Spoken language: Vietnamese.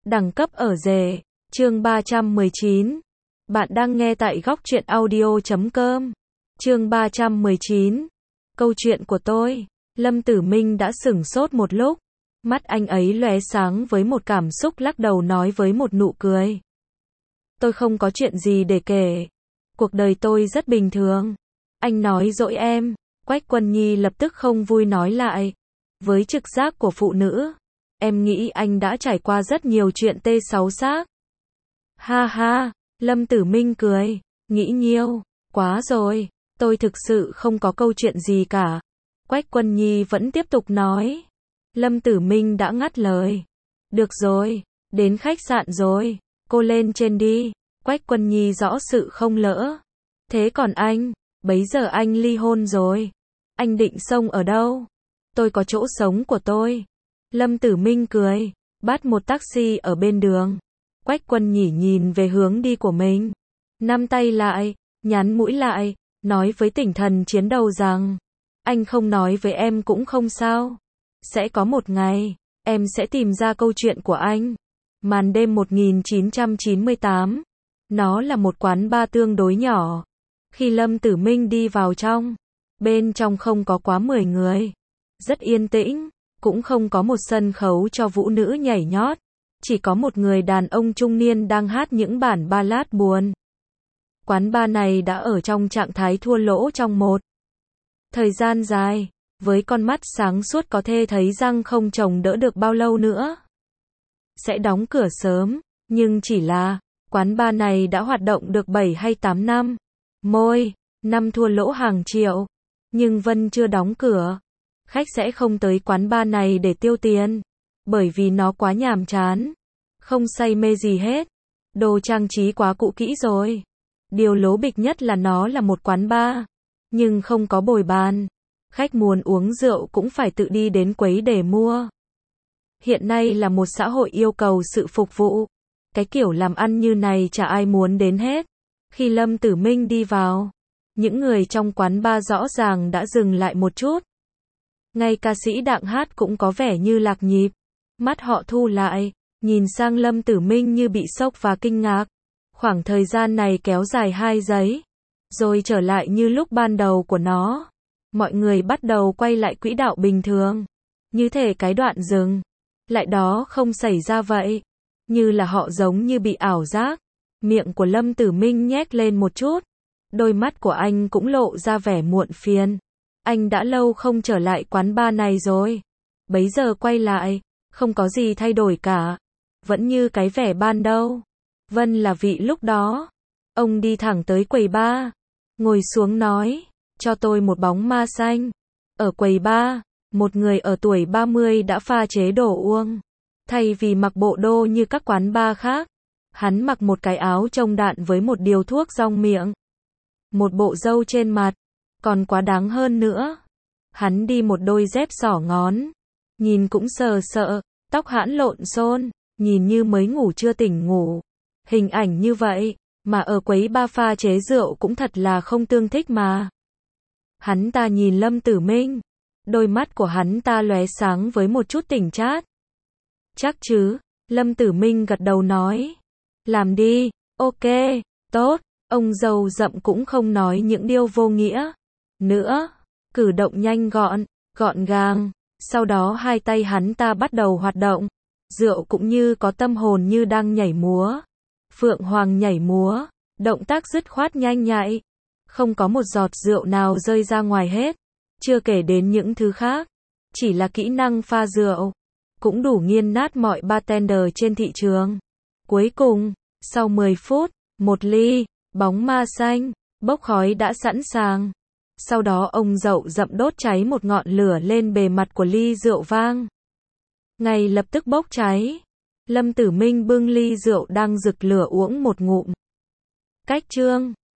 Đẳng cấp ở rể. Chương 319. Bạn đang nghe tại góc truyện audio.com. Chương 319. Câu chuyện của tôi. Lâm Tử Minh đã sửng sốt một lúc. Mắt anh ấy lóe sáng với một cảm xúc, lắc đầu nói với một nụ cười. Tôi không có chuyện gì để kể. Cuộc đời tôi rất bình thường. Anh nói dỗi em. Quách Quân Nhi lập tức không vui nói lại. Với trực giác của phụ nữ, em nghĩ anh đã trải qua rất nhiều chuyện tê xấu xác. Ha ha, Lâm Tử Minh cười. Nghĩ nhiều, quá rồi. Tôi thực sự không có câu chuyện gì cả. Quách Quân Nhi vẫn tiếp tục nói. Lâm Tử Minh đã ngắt lời. Được rồi, đến khách sạn rồi. Cô lên trên đi. Quách Quân Nhi rõ sự không lỡ. Thế còn anh, bấy giờ anh ly hôn rồi. Anh định xông ở đâu? Tôi có chỗ sống của tôi. Lâm Tử Minh cười, bắt một taxi ở bên đường. Quách Quân Nhi nhìn về hướng đi của mình. Nắm tay lại, nhắn mũi lại, nói với tinh thần chiến đầu rằng, anh không nói với em cũng không sao. Sẽ có một ngày, em sẽ tìm ra câu chuyện của anh. Màn đêm 1998. Nó là một quán bar tương đối nhỏ. Khi Lâm Tử Minh đi vào trong, bên trong không có quá 10 người. Rất yên tĩnh, cũng không có một sân khấu cho vũ nữ nhảy nhót. Chỉ có một người đàn ông trung niên đang hát những bản ballad buồn. Quán bar này đã ở trong trạng thái thua lỗ trong một thời gian dài. Với con mắt sáng suốt có thể thấy rằng không trông đỡ được bao lâu nữa sẽ đóng cửa sớm. Nhưng chỉ là, quán bar này đã hoạt động được 7 hay 8 năm. Năm thua lỗ hàng triệu. Nhưng vẫn chưa đóng cửa. Khách sẽ không tới quán bar này để tiêu tiền. Bởi vì nó quá nhàm chán. Không say mê gì hết. Đồ trang trí quá cũ kỹ rồi. Điều lố bịch nhất là nó là một quán bar. Nhưng không có bồi bàn. Khách muốn uống rượu cũng phải tự đi đến quấy để mua. Hiện nay là một xã hội yêu cầu sự phục vụ. Cái kiểu làm ăn như này chả ai muốn đến hết. Khi Lâm Tử Minh đi vào, những người trong quán bar rõ ràng đã dừng lại một chút. Ngay ca sĩ đang hát cũng có vẻ như lạc nhịp. Mắt họ thu lại, nhìn sang Lâm Tử Minh như bị sốc và kinh ngạc. Khoảng thời gian này kéo dài 2 giây, rồi trở lại như lúc ban đầu của nó. Mọi người bắt đầu quay lại quỹ đạo bình thường. Như thể cái đoạn dừng lại đó không xảy ra vậy. Như là họ giống như bị ảo giác. Miệng của Lâm Tử Minh nhếch lên một chút. Đôi mắt của anh cũng lộ ra vẻ muộn phiền. Anh đã lâu không trở lại quán bar này rồi. Bấy giờ quay lại, không có gì thay đổi cả. Vẫn như cái vẻ ban đầu. Vân là vị lúc đó. Ông đi thẳng tới quầy bar. Ngồi xuống nói, cho tôi một bóng ma xanh. Ở quầy bar, một người ở tuổi 30 đã pha chế đồ uống. Thay vì mặc bộ đồ như các quán bar khác, hắn mặc một cái áo trông đạn với một điều thuốc rong miệng. Một bộ râu trên mặt. Còn quá đáng hơn nữa, hắn đi một đôi dép xỏ ngón. Nhìn cũng sờ sợ, tóc hãn lộn xộn, nhìn như mới ngủ chưa tỉnh ngủ. Hình ảnh như vậy, mà ở quấy bar pha chế rượu cũng thật là không tương thích mà. Hắn ta nhìn Lâm Tử Minh. Đôi mắt của hắn ta lóe sáng với một chút tỉnh chát. Chắc chứ, Lâm Tử Minh gật đầu nói. Làm đi, ok, tốt. Ông giàu rậm cũng không nói những điều vô nghĩa nữa. Cử động nhanh gọn, gọn gàng. Sau đó hai tay hắn ta bắt đầu hoạt động. Rượu cũng như có tâm hồn như đang nhảy múa. Phượng Hoàng nhảy múa. Động tác dứt khoát nhanh nhạy. Không có một giọt rượu nào rơi ra ngoài hết. Chưa kể đến những thứ khác. Chỉ là kỹ năng pha rượu cũng đủ nghiền nát mọi bartender trên thị trường. Cuối cùng, sau 10 phút, một ly bóng ma xanh bốc khói đã sẵn sàng. Sau đó ông dậu rậm đốt cháy một ngọn lửa lên bề mặt của ly rượu vang. Ngay lập tức bốc cháy. Lâm Tử Minh bưng ly rượu đang rực lửa uống một ngụm. Cách chương